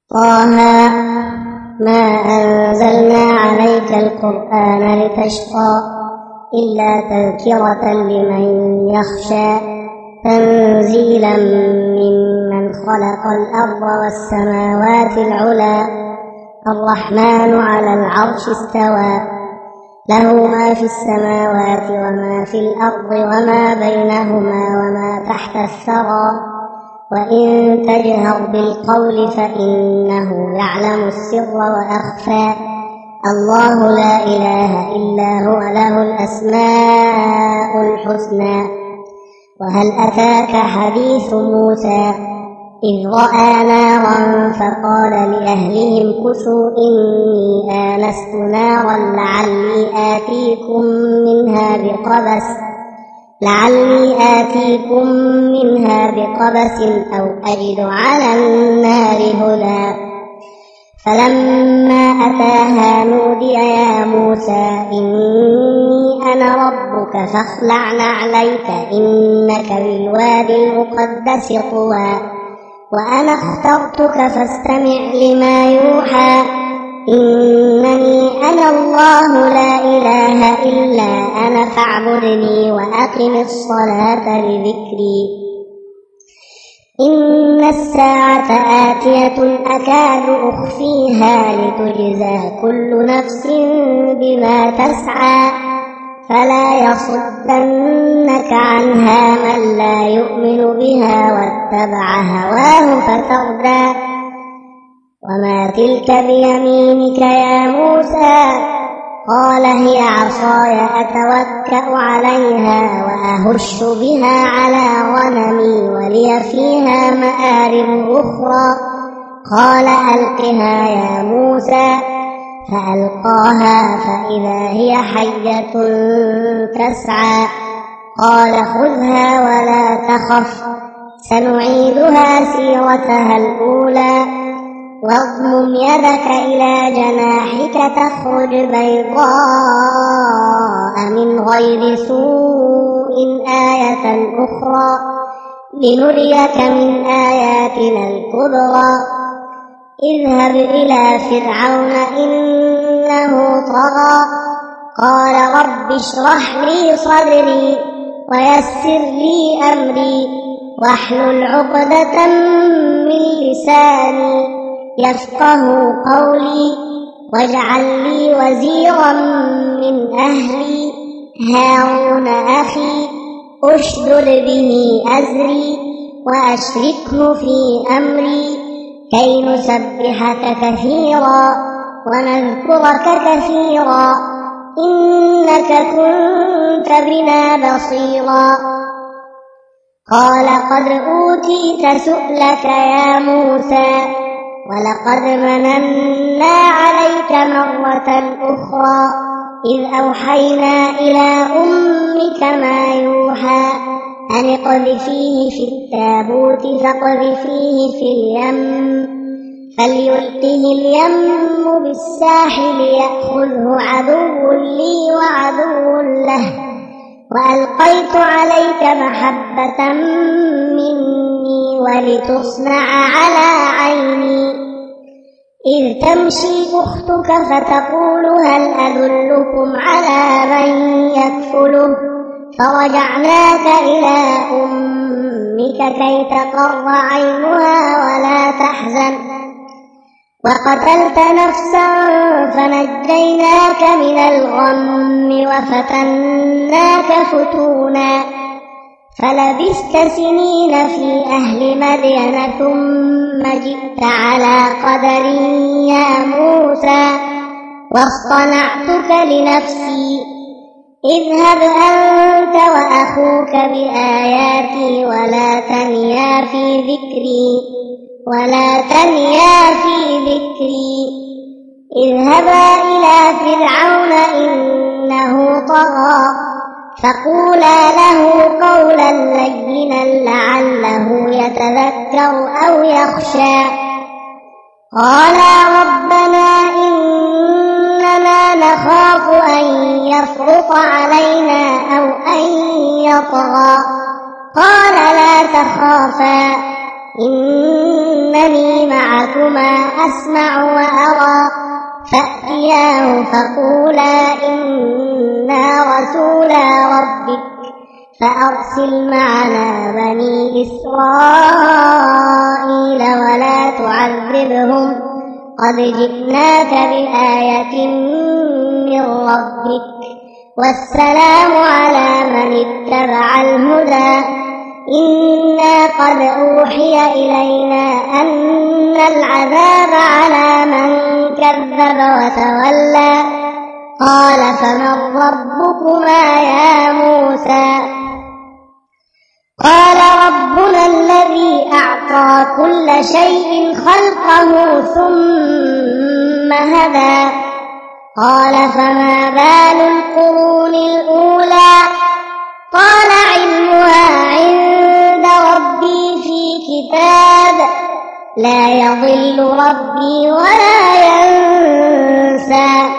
طه ما أنزلنا عليك القرآن لتشقى إلا تذكرة لمن يخشى تنزيلا ممن خلق الأرض والسماوات العلى الرحمن على العرش استوى له ما في السماوات وما في الأرض وما بينهما وما تحت الثرى وإن تجهر بالقول فإنه يعلم السر وأخفى الله لا إله إلا هو له الأسماء الحسنى وهل أتاك حديث موسى إذ رأى نارا فقال لأهلهم كثوا إني آنست نارا لعلي آتيكم منها بقبس أو أجد على النار هدى فلما أتاها نودي يا موسى إني أنا ربك فاخلع نعليك إنك بالوادي المقدس طوى وأنا اخترتك فاستمع لما يوحى إنني أنا الله لا إله إلا أنا فاعبدني وأقم الصلاة لذكري إن الساعة آتية أكاد أخفيها لتجزى كل نفس بما تسعى فلا يصدنك عنها من لا يؤمن بها واتبع هواه فتردى وما تلك بيمينك يا موسى قال هي عصاي أتوكأ عليها وأهش بها على غنمي ولي فيها مآرب أخرى قال ألقها يا موسى فألقاها فإذا هي حية تسعى قال خذها ولا تخف سنعيدها سيرتها الأولى واضمم يدك إلى جناحك تخرج بيضاء من غير سوء آية أخرى لنريك من آياتنا الكبرى اذهب إلى فرعون إنه طغى قال رب اشرح لي صدري ويسر لي أمري واحلل عقدة من لساني يفقه قولي واجعل لي وزيرا من أهلي هارون أخي أشدد به أزري وأشركه في أمري كي نسبحك كثيرا ونذكرك كثيرا إنك كنت بنا بصيرا قال قد أوتيت سؤلك يا موسى ولقد مننا عليك مرة أخرى إذ أوحينا إلى أمك ما يوحى أن اقذفيه في التابوت فاقذفيه في اليم فليلقه اليم بالساحل يأخذه عدو لي وعدو له وألقيت عليك محبة مني ولتصنع على عيني إذ تمشي أختك فتقول هل أدلكم على من يكفله فرجعناك إلى أمك كي تقر عينها ولا تحزن وقتلت نفسا فنجيناك من الغم وفتناك فتونا فلبثت سنين في أهل مدين ثم جئت على قدر يا موسى واصطنعتك لنفسي اذهب أنت وأخوك بآياتي ولا تنيا في ذكري اذهبا إلى فرعون إنه طغى فقولا له قولا لينا لعله يتذكر أو يخشى قالا ربنا إننا نخاف أن يفرط علينا أو أن يطغى قال لا تخافا إنما إنني معكما أسمع وأرى فأتياه فقولا إنا رسولا ربك فأرسل معنا بني إسرائيل ولا تعذبهم قد جئناك بآية من ربك والسلام على من اتبع الهدى إنا قد أوحي إلينا أن العذاب على من كذب وتولى قال فمن ربكما يا موسى قال ربنا الذي أعطى كل شيء خلقه ثم هدى قال فما بال القرون الأولى قال علمها عند ربي في كتاب لا يضل ربي ولا ينسى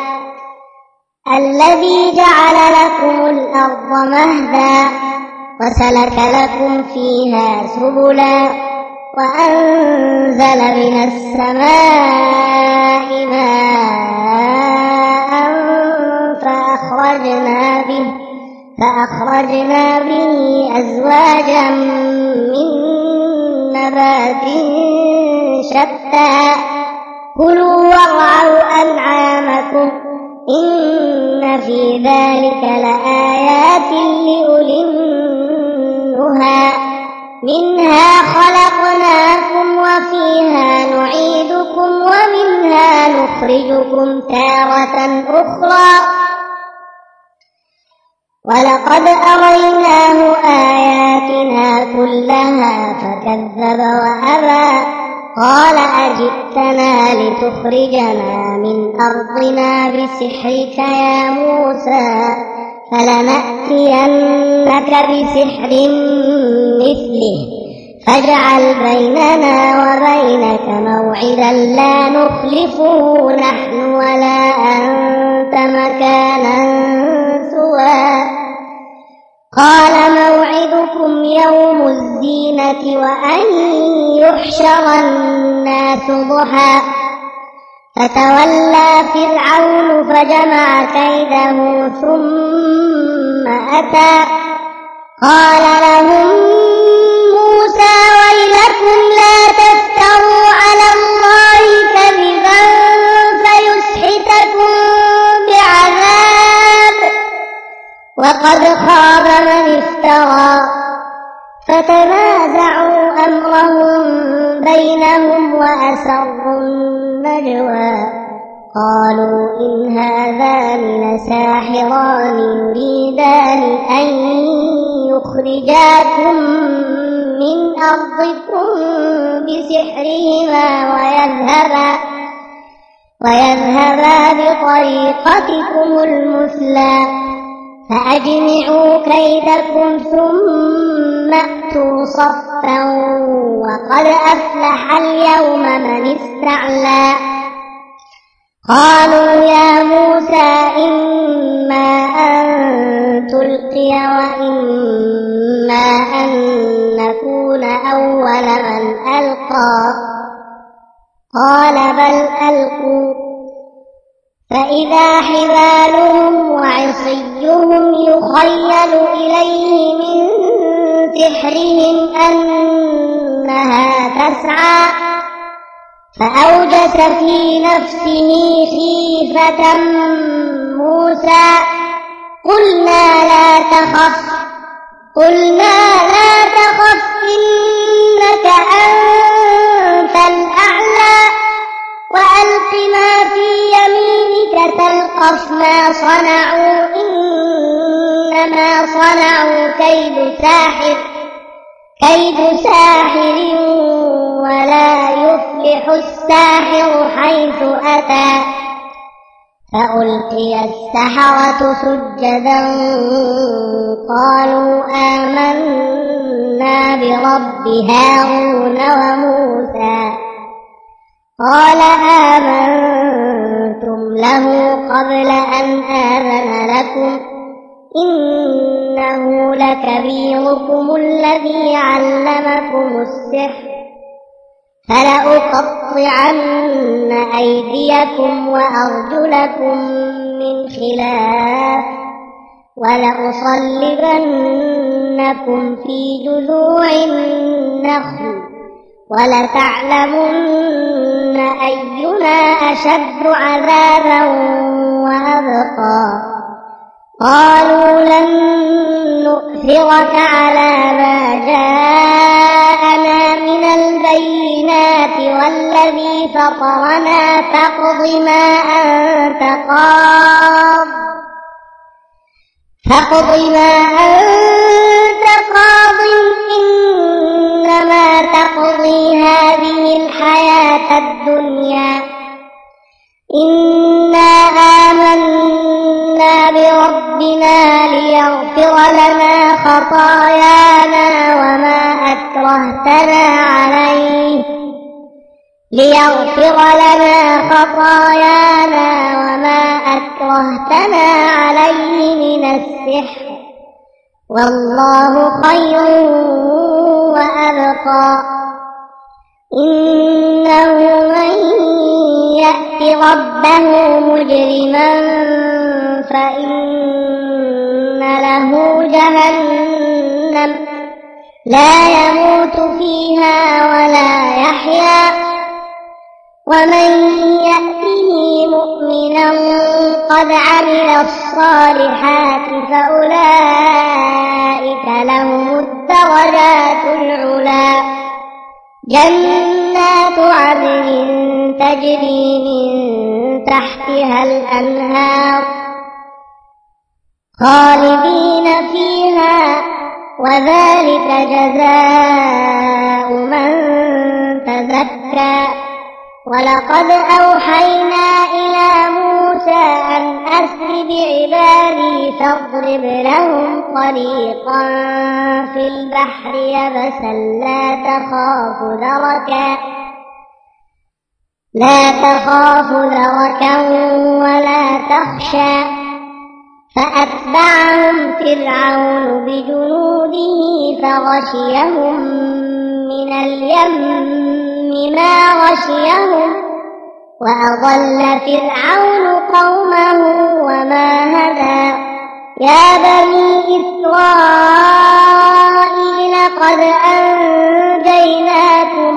الذي جعل لكم الأرض مهدا وسلك لكم فيها سبلا وأنزل من السماء ماء فأخرجنا به أزواجا من نبات شتى كلوا وارعوا أنعامكم إن في ذلك لآيات لأولي النهى منها خلقناكم وفيها نعيدكم ومنها نخرجكم تارة أخرى ولقد أريناه آياتنا كلها فكذب وأبى قال أجئتنا لتخرجنا من أرضنا بسحرك يا موسى فلنأتينك بسحر مثله فاجعل بيننا وبينك موعدا لا نخلفه نحن ولا أنت مكانا سوى قال موعدكم يوم الزينة وأن يحشر الناس ضحى فتولى فرعون فجمع كيده ثم أتى قال لهم موسى ويلكم لا تفتروا على الله كذبا فيسحتكم بعذاب وقد خاب من افترى فتنازعوا أمرهم بينهم وأسروا النجوى قالوا إن هذان لساحران يريدان أن يخرجاكم من أرضكم بسحرهما ويذهبا بطريقتكم المثلى فأجمعوا كيدكم ثم أتوا صفا وقد أفلح اليوم من استعلى قالوا يا موسى إما أن تلقي وإما أن نكون أول من ألقى قال بل ألقوا فإذا حبالهم وعصيهم يخيل إليه من سحرهم أنها تسعى فأوجس في نفسه خيفة موسى قلنا لا تخف إنك أنت الأعلى وألق ما في يمينك تلقف ما صنعوا إنما صنعوا كيد ساحر ولا يفلح الساحر حيث أتى فألقي السحرة سجدا قالوا آمنا برب هارون وموسى قال آمنتم له قبل أن آذن لكم إنه لكبيركم الذي علمكم السحر فلأقطعن أيديكم وأرجلكم من خلاف ولأصلبنكم في جذوع النخل ولتعلمن أينا أشد عذابا وأبقى قالوا لن نؤثرك على ما جاءنا من البينات والذي فطرنا فاقض ما أنت قاض إنما تقضي هذه الحياة الدنيا إنا آمنا بربنا ليغفر لنا خطايانا وما أكرهتنا عليه من السحر والله خير وأبقى إنه من يأت ربه مجرما فإن له جهنم لا يموت فيها ولا يحيا ومن يأته مؤمنا قد عمل الصالحات فأولئك لهم الدرجات العلى جنات عدن تجري من تحتها الأنهار خالدين فيها وذلك جزاء من تزكى ولقد أوحينا إلى موسى أن أسر بعبادي فاضرب لهم طريقا في البحر يبسا لا تخاف دركا ولا تخشى فأتبعهم فرعون بجنوده فغشيهم من اليم ما غشيهم وأضل فرعون قومه وما هدى يا بني إسرائيل قد أنجيناكم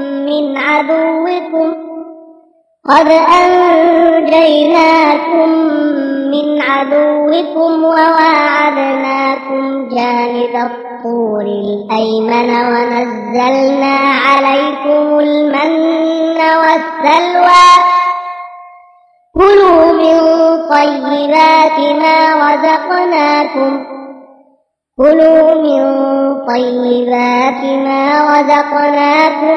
من عدوكم وواعدناكم جانب الطور الأيمن ونزلنا عليكم المن والسلوى كلوا من طيبات ما رزقناكم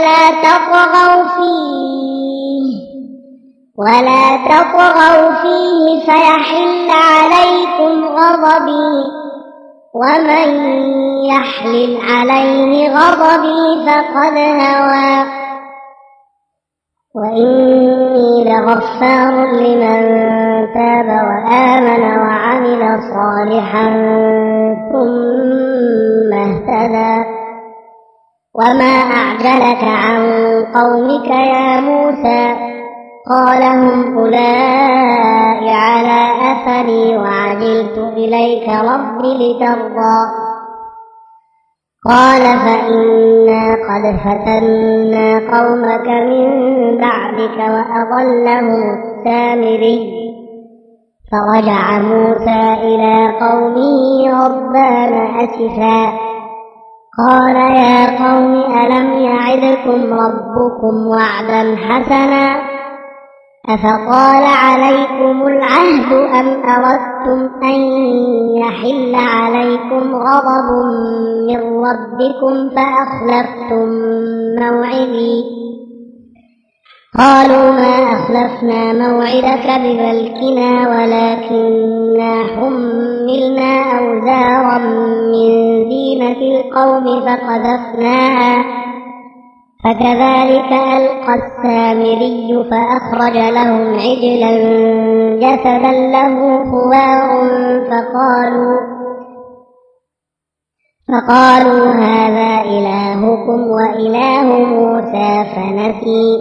ولا تطغوا فيه فيحل عليكم غضبي ومن يحلل عليه غضبي فقد هوى وإني لغفار لمن تاب وآمن وعمل صالحا ثم اهتدى وما أعجلك عن قومك يا موسى قال هم أولئك على أثري وعجلت إليك رب لترضى قال فإنا قد فتنا قومك من بعدك وأضلهم السامري فرجع موسى إلى قومه غضبان أسفا قال يا قوم ألم يعدكم ربكم وعدا حسنا أفطال عليكم العهد أم أردتم أن يحل عليكم غضب من ربكم فأخلفتم موعدي قالوا ما أخلفنا موعدك بملكنا ولكننا حملنا أوزارا من زينة القوم فقذفناها فكذلك ألقى السامري فأخرج لهم عجلا جسدا له خوار فقالوا هذا إلهكم وإله موسى فنسي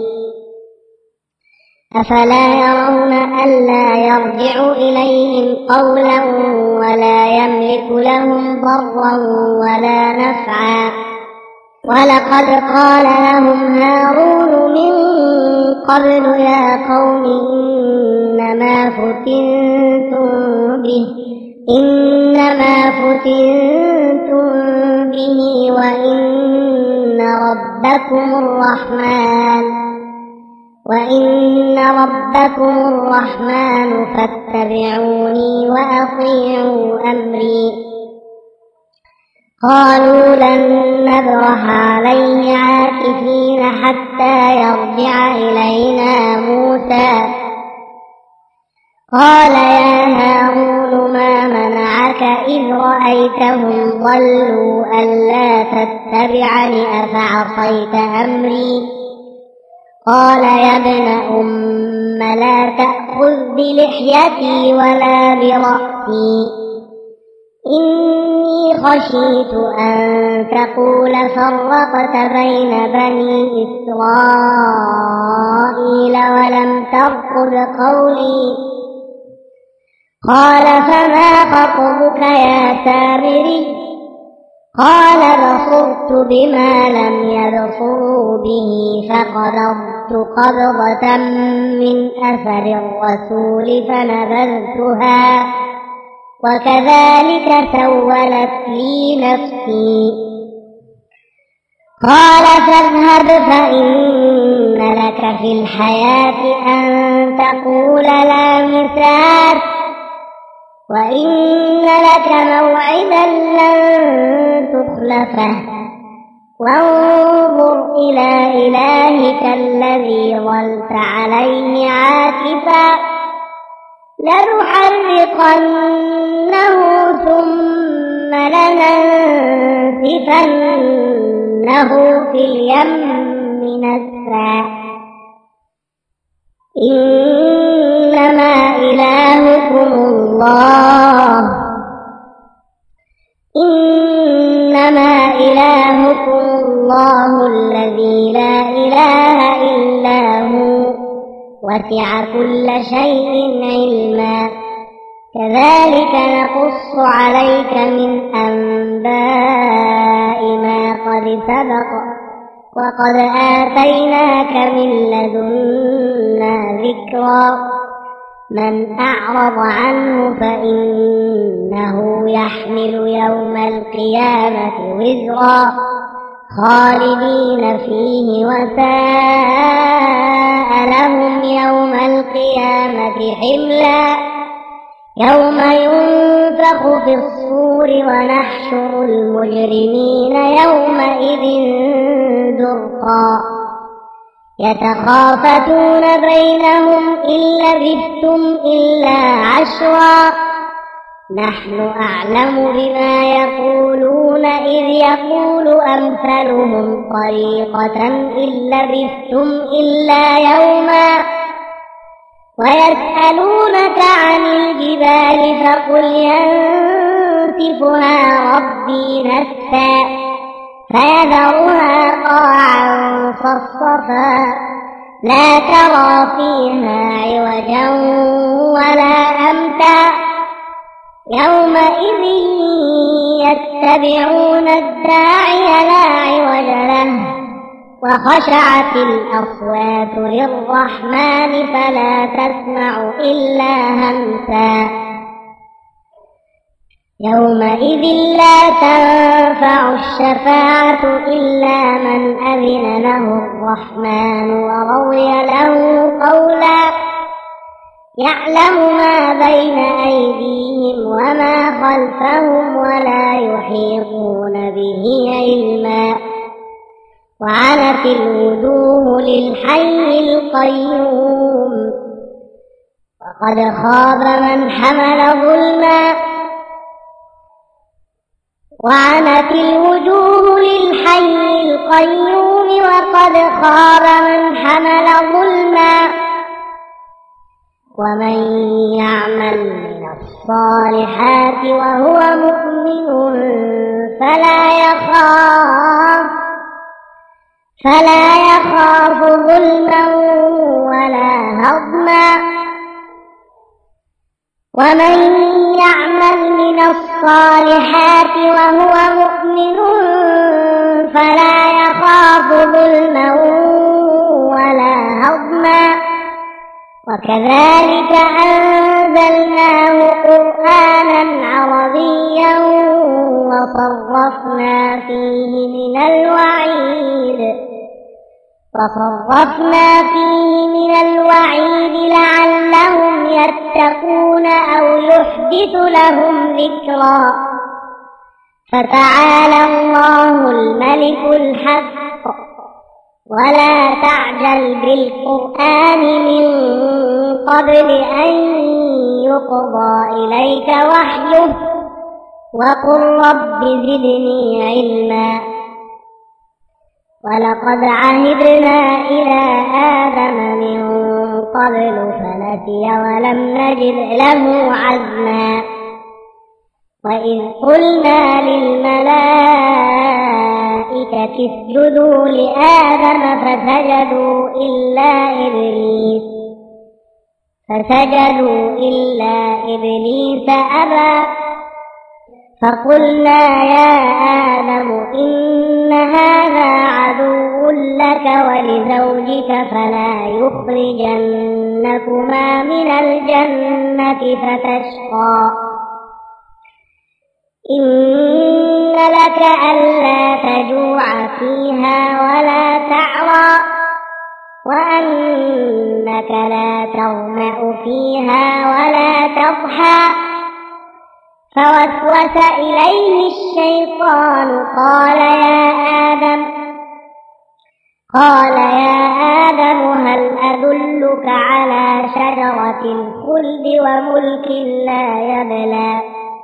أفلا يرون ألا يرجع إليهم قولا ولا يملك لهم ضرا ولا نفعا ولقد قال لهم هارون من قبل يا قوم إنما فتنتم به وإن ربكم الرحمن فاتبعوني وأطيعوا أمري قالوا لن نبرح عليه عاكفين حتى يرجع إلينا موسى قال يا هارون ما منعك إذ رأيتهم ضلوا ألا تتبعني أفعصيت أمري قال يا ابن أم لا تأخذ بلحيتي ولا برأسي إني خشيت أن تقول فرقت بين بني إسرائيل ولم ترقب قولي قال فما خطبك يا سامري قال بصرت بما لم يبصروا به فقبضت قبضة من أثر الرسول فنبذتها وكذلك سولت لي نفسي قال فاذهب فإن لك في الحياة أن تقول لا مساس وإن لك موعدا لن تخلفه وانظر إلى إلهك الذي ظلت عليه عاكفا لنحرقنه ثم لننسفنه في اليم نسفا إنما إلهكم الله الذي لا إله إلا هو وسع كل شيء علما كذلك نقص عليك من أنباء ما قد سبق وقد آتيناك من لدنا ذكرا من أعرض عنه فإنه يحمل يوم القيامة وزرا خالدين فيه وساء لهم يوم القيامة حملا يوم ينفخ في الصور ونحشر المجرمين يومئذ زرقا يتخافتون بينهم إن لبثتم إلا عشرا نحن أعلم بما يقولون إذ يقول أمثلهم طريقة إن لبثتم إلا يوما ويسألونك عن الجبال فقل ينسفها ربي نسفا فيذرها قاعا صفصفا لا ترى فيها عوجا ولا أمتا يومئذ يتبعون الداعي لا عوج له وخشعت الأصوات للرحمن فلا تسمع إلا همسا يومئذ لا تنفع الشفاعة إلا من أذن له الرحمن ورضي له قولا يعلم ما بين أيديهم وما خلفهم ولا يحيطون به علما وعنت الوجوه للحي القيوم وقد خاب من حمل ظلما وعنت الوجوه للحي القيوم وقد خاب من حمل ظلما ومن يعمل من الصالحات وهو مؤمن فلا يخاف ظلما ولا هضما. ومن يعمل من الصالحات وهو مؤمن فلا يخاف ظلما ولا هضما. وكذلك أنزلناه قرآنا عربيا وصرفنا فيه من الوعيد لعلهم يتقون أو يحدث لهم ذكرا. فتعالى الله الملك الحق ولا تعجل بالقرآن من قبل أن يقضى إليك وحيه وقل رب زدني علما. ولقد عهدنا إلى آدم من قبل فنسي ولم نجد له عزما. وإذ قلنا للملائكة اسجدوا لآدم فسجدوا إلا إبليس أبى. فقلنا يا آدم إن هذا عدو لك ولزوجك فلا يخرجنكما من الجنة فتشقى. إن لك ألا تجوع فيها ولا تعرى وأنك لا تظمأ فيها ولا تضحى. فوسوس إليه الشيطان قال يا آدم هل أدلك على شجرة الخلد وملك لا يبلى.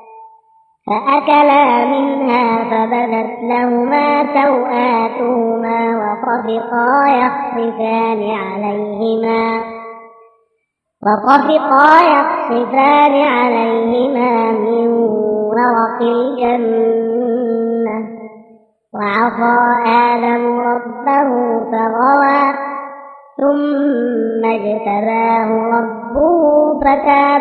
فأكلا منها فبدت لهما سوآتهما وطفقا يخصفان عليهما من ورق الجنة. وعصى آدم ربه فغوى ثم اجتباه ربه فتاب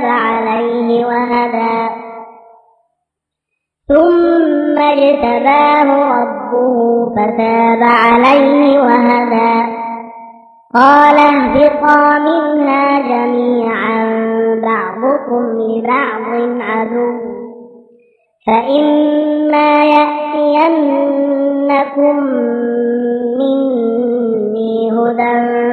عليه وهدى. قال اهبطا منها جميعا بعضكم لبعض عدو. فإما يأتينكم مني هدى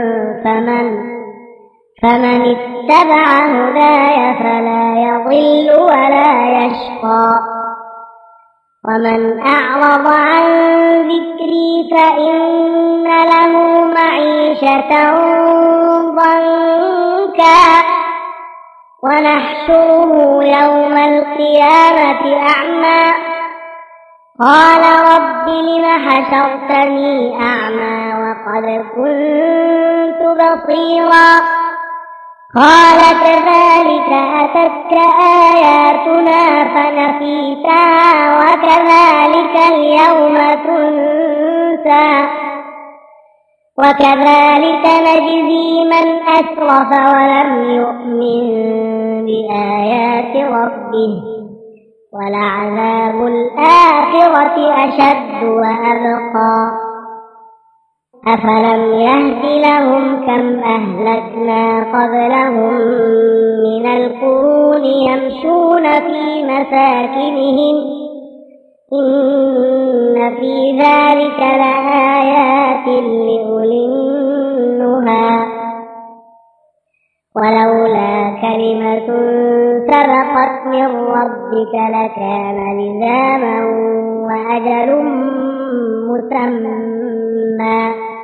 فمن اتبع هداي فلا يضل ولا يشقى. ومن أعرض عن ذكري فإن له معيشة ضنكا ونحشره يوم القيامة أعمى. قال رب لم حشرتني أعمى وقد كنت بصيرا. قال كذلك أتتك آياتنا فنسيتها وكذلك اليوم تنسى. وكذلك نجزي من أسرف ولم يؤمن بآيات ربه ولعذاب الآخرة أشد وأبقى. أفلم يهد لهم كم أهلكنا قبلهم من القرون يمشون في مساكنهم إن في ذلك لآيات لأولي النهى. ولولا كلمة سبقت من ربك لكان لزاما وأجل مسمى.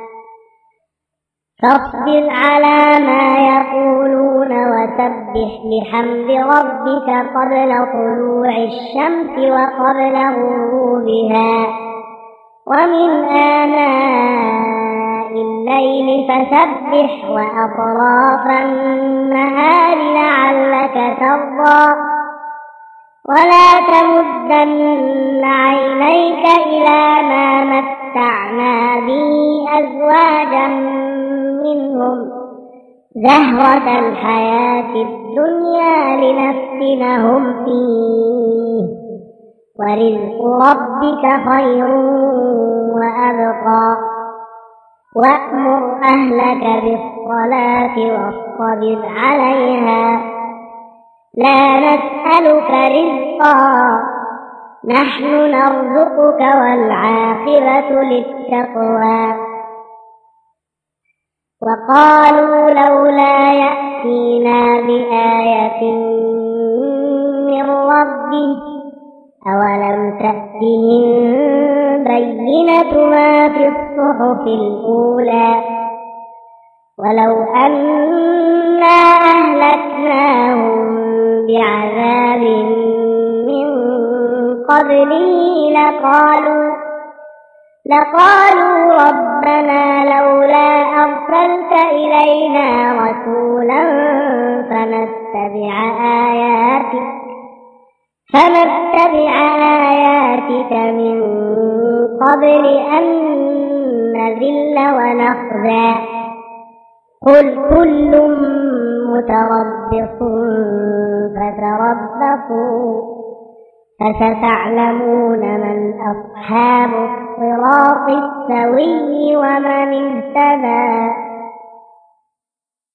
فاصبر على ما يقولون وسبح بحمد ربك قبل طلوع الشمس وقبل غروبها ومن آناء الليل فسبح وأطراف النهار لعلك ترضى ولا تمدن عينيك إلى ما متعنا به أزواجا منهم زهرة الحياة الدنيا لنفتنهم فيه ورزق ربك خير وأبقى وأمر أهلك بالصلاة واصطبر عليها لا نسألك رزقا نحن نرزقك والعاقبة للتقوى وقالوا لولا يأتينا بآية من ربه أولم تأتهم بينة ما في الصحف الأولى ولو أنا أهلكناهم بعذاب من قبله لقالوا ربنا لولا أرسلت إلينا رسولا فنتبع آياتك من قبل أن نذل ونخزى قل كل متربص فتربصوا فستعلمون من أصحاب الصراط السوي ومن اهتدى